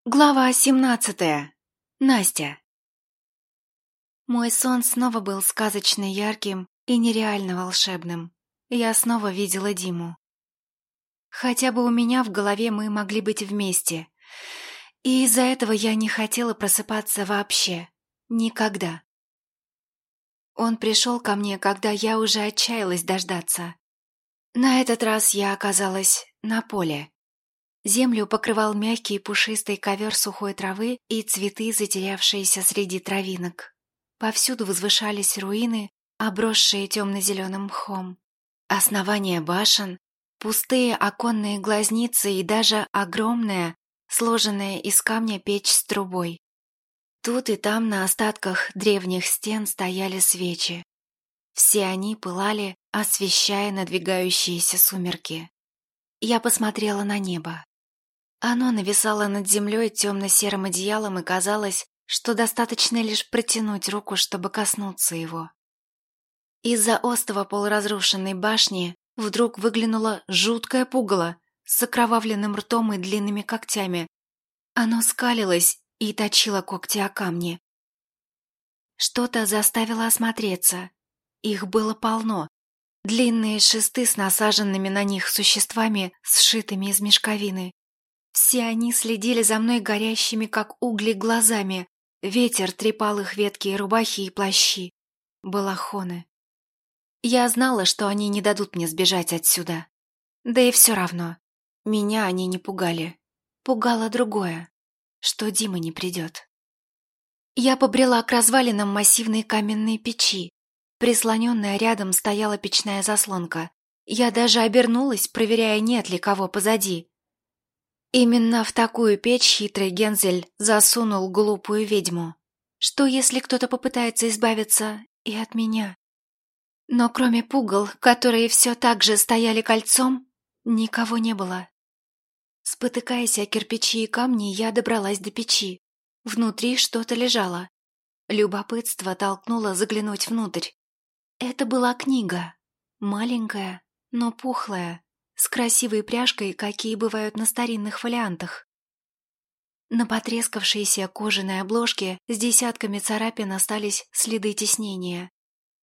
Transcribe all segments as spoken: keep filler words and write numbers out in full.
Глава семнадцатая. Настя. Мой сон снова был сказочно ярким и нереально волшебным. Я снова видела Диму. Хотя бы у меня в голове мы могли быть вместе. И из-за этого я не хотела просыпаться вообще. Никогда. Он пришел ко мне, когда я уже отчаялась дождаться. На этот раз я оказалась на поле. Землю покрывал мягкий пушистый ковер сухой травы и цветы, затерявшиеся среди травинок. Повсюду возвышались руины, обросшие темно-зеленым мхом. Основания башен, пустые оконные глазницы и даже огромная, сложенная из камня печь с трубой. Тут и там на остатках древних стен стояли свечи. Все они пылали, освещая надвигающиеся сумерки. Я посмотрела на небо. Оно нависало над землей темно-серым одеялом, и казалось, что достаточно лишь протянуть руку, чтобы коснуться его. Из-за остова полуразрушенной башни вдруг выглянуло жуткое пугало с окровавленным ртом и длинными когтями. Оно скалилось и точило когти о камни. Что-то заставило осмотреться. Их было полно. Длинные шесты с насаженными на них существами, сшитыми из мешковины. Все они следили за мной горящими, как угли, глазами. Ветер трепал их ветки и рубахи и плащи. Балахоны. Я знала, что они не дадут мне сбежать отсюда. Да и все равно. Меня они не пугали. Пугало другое, что Дима не придет. Я побрела к развалинам массивной каменной печи. Прислоненная рядом стояла печная заслонка. Я даже обернулась, проверяя, нет ли кого позади. Именно в такую печь хитрый Гензель засунул глупую ведьму. Что, если кто-то попытается избавиться и от меня? Но кроме пугал, которые все так же стояли кольцом, никого не было. Спотыкаясь о кирпичи и камни, я добралась до печи. Внутри что-то лежало. Любопытство толкнуло заглянуть внутрь. Это была книга. Маленькая, но пухлая. С красивой пряжкой, какие бывают на старинных фолиантах. На потрескавшейся кожаной обложке с десятками царапин остались следы тиснения.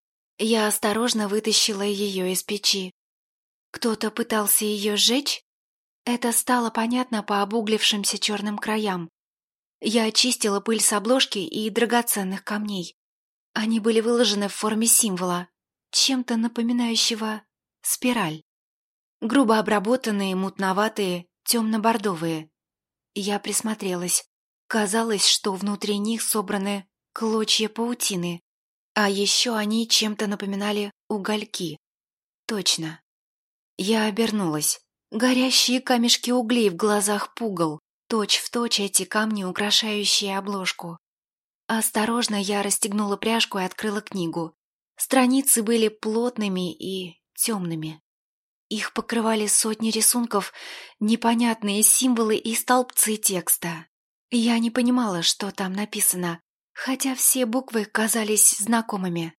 Я осторожно вытащила ее из печи. Кто-то пытался ее сжечь? Это стало понятно по обуглившимся черным краям. Я очистила пыль с обложки и драгоценных камней. Они были выложены в форме символа, чем-то напоминающего спираль. Грубо обработанные, мутноватые, темно-бордовые. Я присмотрелась. Казалось, что внутри них собраны клочья паутины, а еще они чем-то напоминали угольки. Точно. Я обернулась. Горящие камешки углей в глазах пугал, точь-в-точь эти камни, украшающие обложку. Осторожно я расстегнула пряжку и открыла книгу. Страницы были плотными и темными. Их покрывали сотни рисунков, непонятные символы и столбцы текста. Я не понимала, что там написано, хотя все буквы казались знакомыми.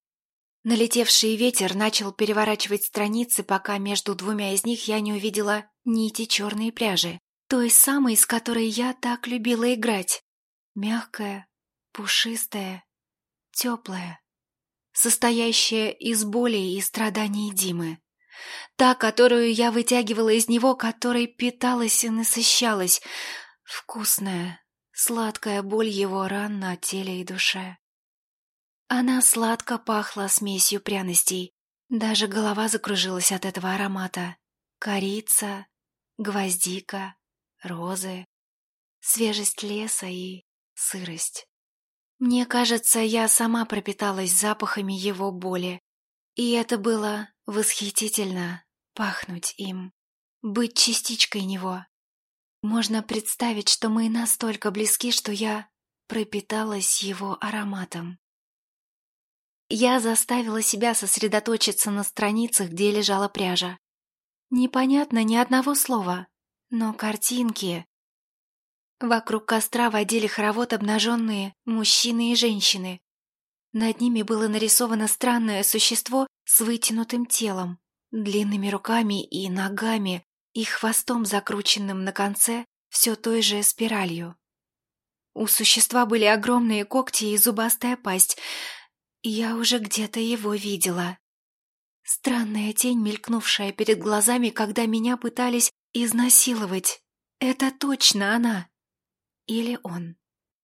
Налетевший ветер начал переворачивать страницы, пока между двумя из них я не увидела нити черной пряжи, той самой, с которой я так любила играть. Мягкая, пушистая, теплая, состоящая из боли и страданий Димы. Та, которую я вытягивала из него, которой питалась и насыщалась. Вкусная, сладкая боль его ран на теле и душе. Она сладко пахла смесью пряностей. Даже голова закружилась от этого аромата. Корица, гвоздика, розы, свежесть леса и сырость. Мне кажется, я сама пропиталась запахами его боли. И это было восхитительно — пахнуть им, быть частичкой него. Можно представить, что мы настолько близки, что я пропиталась его ароматом. Я заставила себя сосредоточиться на страницах, где лежала пряжа. Непонятно ни одного слова, но картинки. Вокруг костра водили хоровод обнаженные мужчины и женщины. Над ними было нарисовано странное существо с вытянутым телом, длинными руками и ногами и хвостом, закрученным на конце все той же спиралью. У существа были огромные когти и зубастая пасть. Я уже где-то его видела. Странная тень, мелькнувшая перед глазами, когда меня пытались изнасиловать. Это точно она. Или он.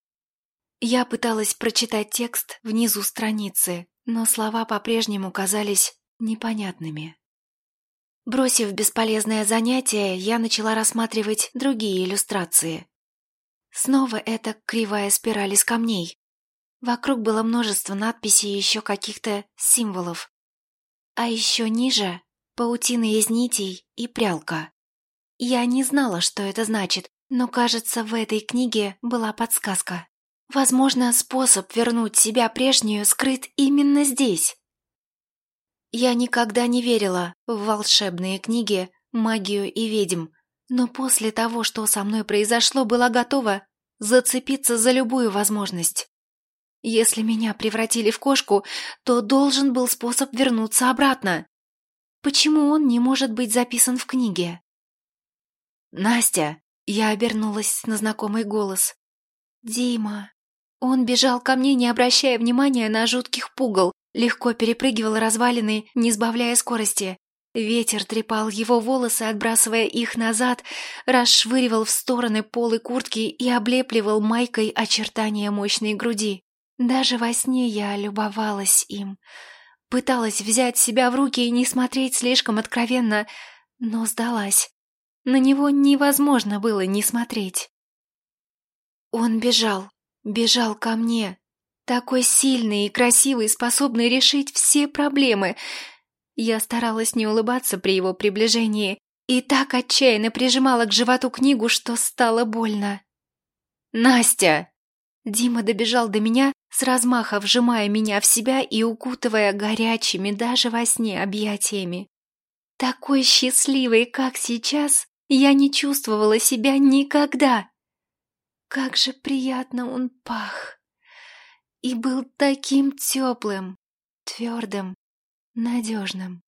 Я пыталась прочитать текст внизу страницы, но слова по-прежнему казались непонятными. Бросив бесполезное занятие, я начала рассматривать другие иллюстрации. Снова эта кривая спираль из камней. Вокруг было множество надписей и еще каких-то символов. А еще ниже — паутина из нитей и прялка. Я не знала, что это значит, но, кажется, в этой книге была подсказка. Возможно, способ вернуть себя прежнюю скрыт именно здесь. Я никогда не верила в волшебные книги, магию и ведьм, но после того, что со мной произошло, была готова зацепиться за любую возможность. Если меня превратили в кошку, то должен был способ вернуться обратно. Почему он не может быть записан в книге? «Настя!» — я обернулась на знакомый голос. «Дима!» Он бежал ко мне, не обращая внимания на жутких пугал, легко перепрыгивал развалины, не сбавляя скорости. Ветер трепал его волосы, отбрасывая их назад, расшвыривал в стороны полы куртки и облепливал майкой очертания мощной груди. Даже во сне я любовалась им. Пыталась взять себя в руки и не смотреть слишком откровенно, но сдалась. На него невозможно было не смотреть. Он бежал, бежал ко мне. Такой сильный и красивый, способный решить все проблемы. Я старалась не улыбаться при его приближении и так отчаянно прижимала к животу книгу, что стало больно. «Настя!» Дима добежал до меня, с размаха вжимая меня в себя и укутывая горячими даже во сне объятиями. Такой счастливой, как сейчас, я не чувствовала себя никогда. Как же приятно он пах. И был таким теплым, твердым, надежным.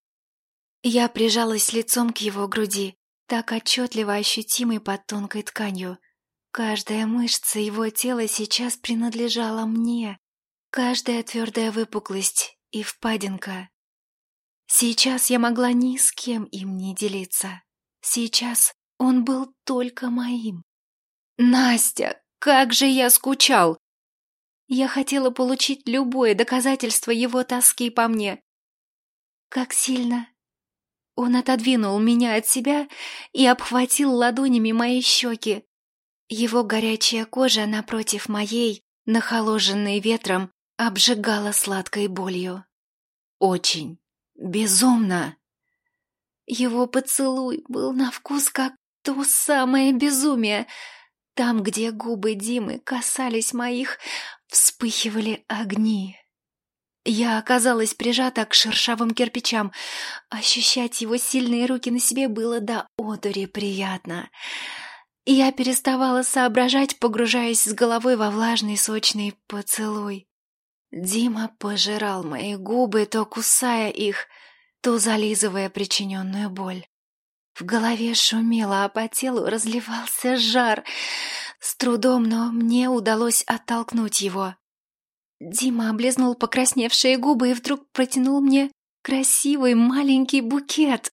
Я прижалась лицом к его груди, так отчетливо ощутимой под тонкой тканью. Каждая мышца его тела сейчас принадлежала мне, каждая твердая выпуклость и впадинка. Сейчас я могла ни с кем им не делиться. Сейчас он был только моим. «Настя, как же я скучал!» Я хотела получить любое доказательство его тоски по мне. Как сильно! Он отодвинул меня от себя и обхватил ладонями мои щеки. Его горячая кожа напротив моей, нахоложенной ветром, обжигала сладкой болью. Очень, безумно. Его поцелуй был на вкус как то самое безумие. Там, где губы Димы касались моих, вспыхивали огни. Я оказалась прижата к шершавым кирпичам. Ощущать его сильные руки на себе было до одури приятно. Я переставала соображать, погружаясь с головой во влажный сочный поцелуй. Дима пожирал мои губы, то кусая их, то зализывая причиненную боль. В голове шумело, а по телу разливался жар. С трудом, но мне удалось оттолкнуть его. Дима облизнул покрасневшие губы и вдруг протянул мне красивый маленький букет.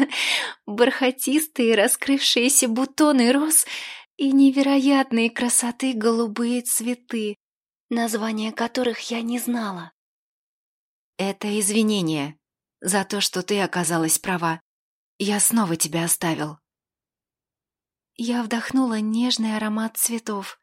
Бархатистые раскрывшиеся бутоны роз и невероятной красоты голубые цветы, названия которых я не знала. «Это извинение за то, что ты оказалась права. Я снова тебя оставил». Я вдохнула нежный аромат цветов.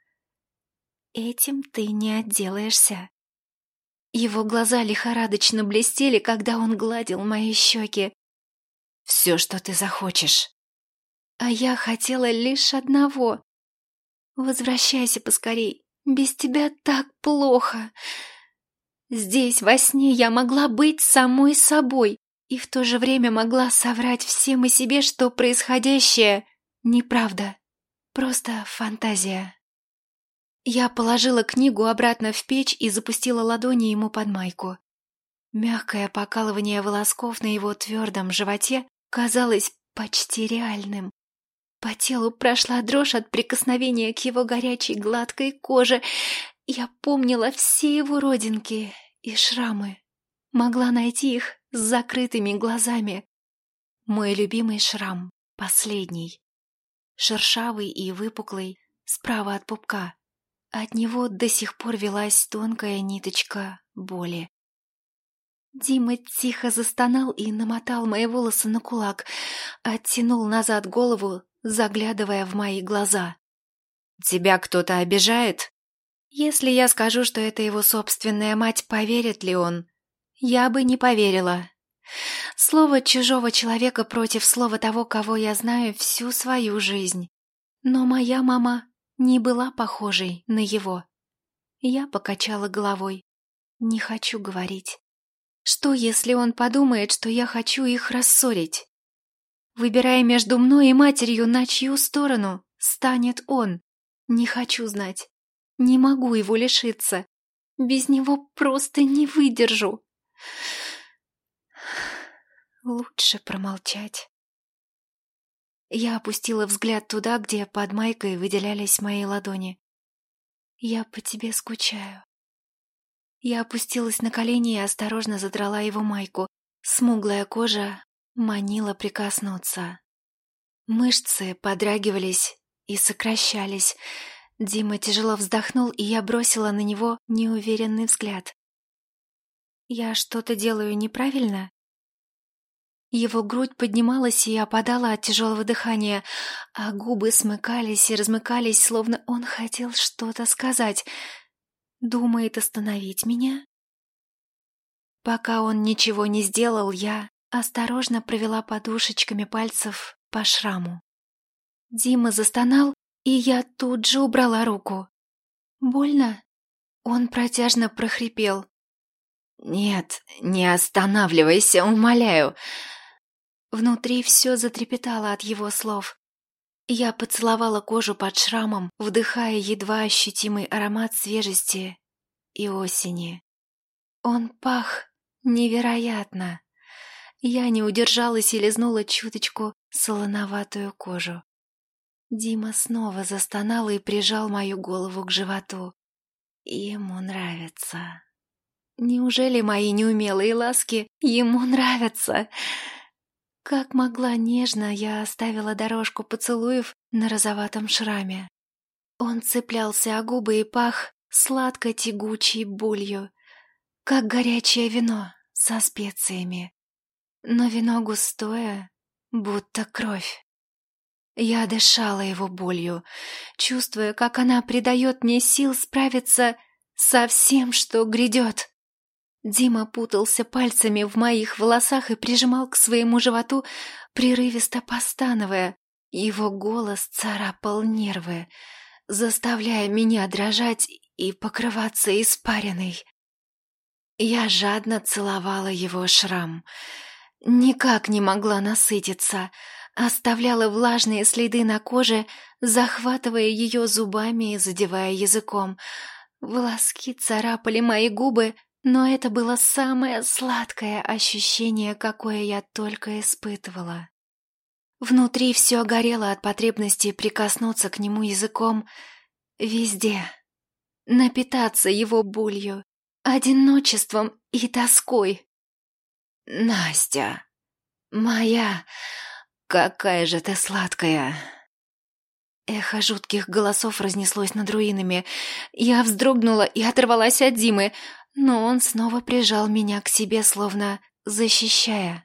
«Этим ты не отделаешься». Его глаза лихорадочно блестели, когда он гладил мои щеки. «Все, что ты захочешь». А я хотела лишь одного. «Возвращайся поскорей. Без тебя так плохо». Здесь, во сне, я могла быть самой собой и в то же время могла соврать всем и себе, что происходящее неправда, просто фантазия. Я положила книгу обратно в печь и запустила ладони ему под майку. Мягкое покалывание волосков на его твердом животе казалось почти реальным. По телу прошла дрожь от прикосновения к его горячей гладкой коже. Я помнила все его родинки и шрамы. Могла найти их с закрытыми глазами. Мой любимый шрам, последний. Шершавый и выпуклый, справа от пупка. От него до сих пор велась тонкая ниточка боли. Дима тихо застонал и намотал мои волосы на кулак, оттянул назад голову, заглядывая в мои глаза. «Тебя кто-то обижает?» Если я скажу, что это его собственная мать, поверит ли он? Я бы не поверила. Слово чужого человека против слова того, кого я знаю всю свою жизнь. Но моя мама не была похожей на его. Я покачала головой. Не хочу говорить. Что, если он подумает, что я хочу их рассорить? Выбирая между мной и матерью, на чью сторону станет он? Не хочу знать. Не могу его лишиться. Без него просто не выдержу. Лучше промолчать. Я опустила взгляд туда, где под майкой выделялись мои ладони. Я по тебе скучаю. Я опустилась на колени и осторожно задрала его майку. Смуглая кожа манила прикоснуться. Мышцы подрагивались и сокращались. Дима тяжело вздохнул, и я бросила на него неуверенный взгляд. Я что-то делаю неправильно? Его грудь поднималась и опадала от тяжелого дыхания, а губы смыкались и размыкались, словно он хотел что-то сказать. Думает остановить меня? Пока он ничего не сделал, я осторожно провела подушечками пальцев по шраму. Дима застонал, и я тут же убрала руку. «Больно?» Он протяжно прохрипел. «Нет, не останавливайся, умоляю!» Внутри все затрепетало от его слов. Я поцеловала кожу под шрамом, вдыхая едва ощутимый аромат свежести и осени. Он пах невероятно. Я не удержалась и лизнула чуточку солоноватую кожу. Дима снова застонал и прижал мою голову к животу. Ему нравится. Неужели мои неумелые ласки ему нравятся? Как могла нежно, я оставила дорожку поцелуев на розоватом шраме. Он цеплялся о губы и пах сладко-тягучей болью, как горячее вино со специями. Но вино густое, будто кровь. Я дышала его болью, чувствуя, как она придает мне сил справиться со всем, что грядет. Дима путался пальцами в моих волосах и прижимал к своему животу, прерывисто постановая. Его голос царапал нервы, заставляя меня дрожать и покрываться испариной. Я жадно целовала его шрам. Никак не могла насытиться, оставляла влажные следы на коже, захватывая ее зубами и задевая языком. Волоски царапали мои губы, но это было самое сладкое ощущение, какое я только испытывала. Внутри все горело от потребности прикоснуться к нему языком везде, напитаться его болью, одиночеством и тоской. «Настя, моя, какая же ты сладкая!» Эхо жутких голосов разнеслось над руинами. Я вздрогнула и оторвалась от Димы, но он снова прижал меня к себе, словно защищая.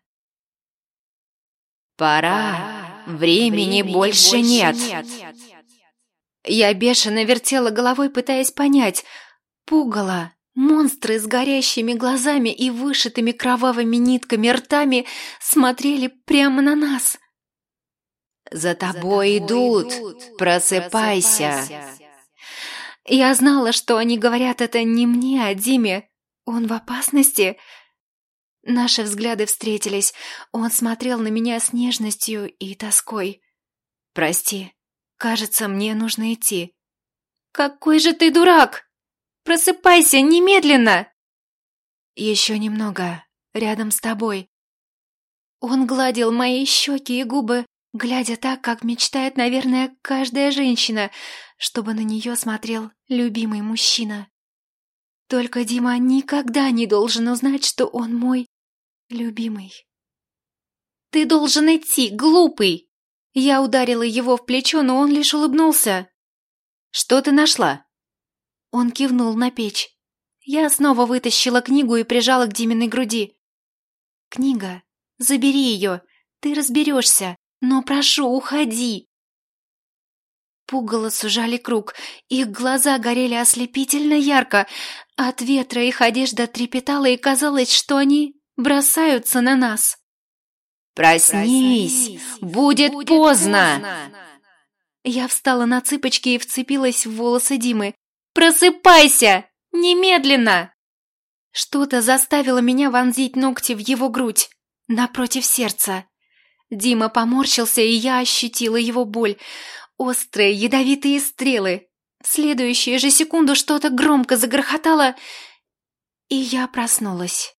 «Пора, времени, времени больше, больше нет. нет!» Я бешено вертела головой, пытаясь понять. Пугало. Монстры с горящими глазами и вышитыми кровавыми нитками ртами смотрели прямо на нас. «За тобой, За тобой идут, идут. Просыпайся!», Просыпайся. Я знала, что они говорят это не мне, а Диме. Он в опасности? Наши взгляды встретились. Он смотрел на меня с нежностью и тоской. «Прости, кажется, мне нужно идти». «Какой же ты дурак! Просыпайся немедленно!» «Еще немного, рядом с тобой». Он гладил мои щеки и губы глядя так, как мечтает, наверное, каждая женщина, чтобы на нее смотрел любимый мужчина. Только Дима никогда не должен узнать, что он мой любимый. «Ты должен идти, глупый!» Я ударила его в плечо, но он лишь улыбнулся. «Что ты нашла?» Он кивнул на печь. Я снова вытащила книгу и прижала к Диминой груди. «Книга, забери ее, ты разберешься, но прошу, уходи!» Пугало сужали круг, их глаза горели ослепительно ярко, от ветра их одежда трепетала, и казалось, что они бросаются на нас. «Проснись! Будет, Будет поздно!», поздно! Я встала на цыпочки и вцепилась в волосы Димы. «Просыпайся! Немедленно!» Что-то заставило меня вонзить ногти в его грудь, напротив сердца. Дима поморщился, и я ощутила его боль. Острые, ядовитые стрелы. В следующую же секунду что-то громко загрохотало, и я проснулась.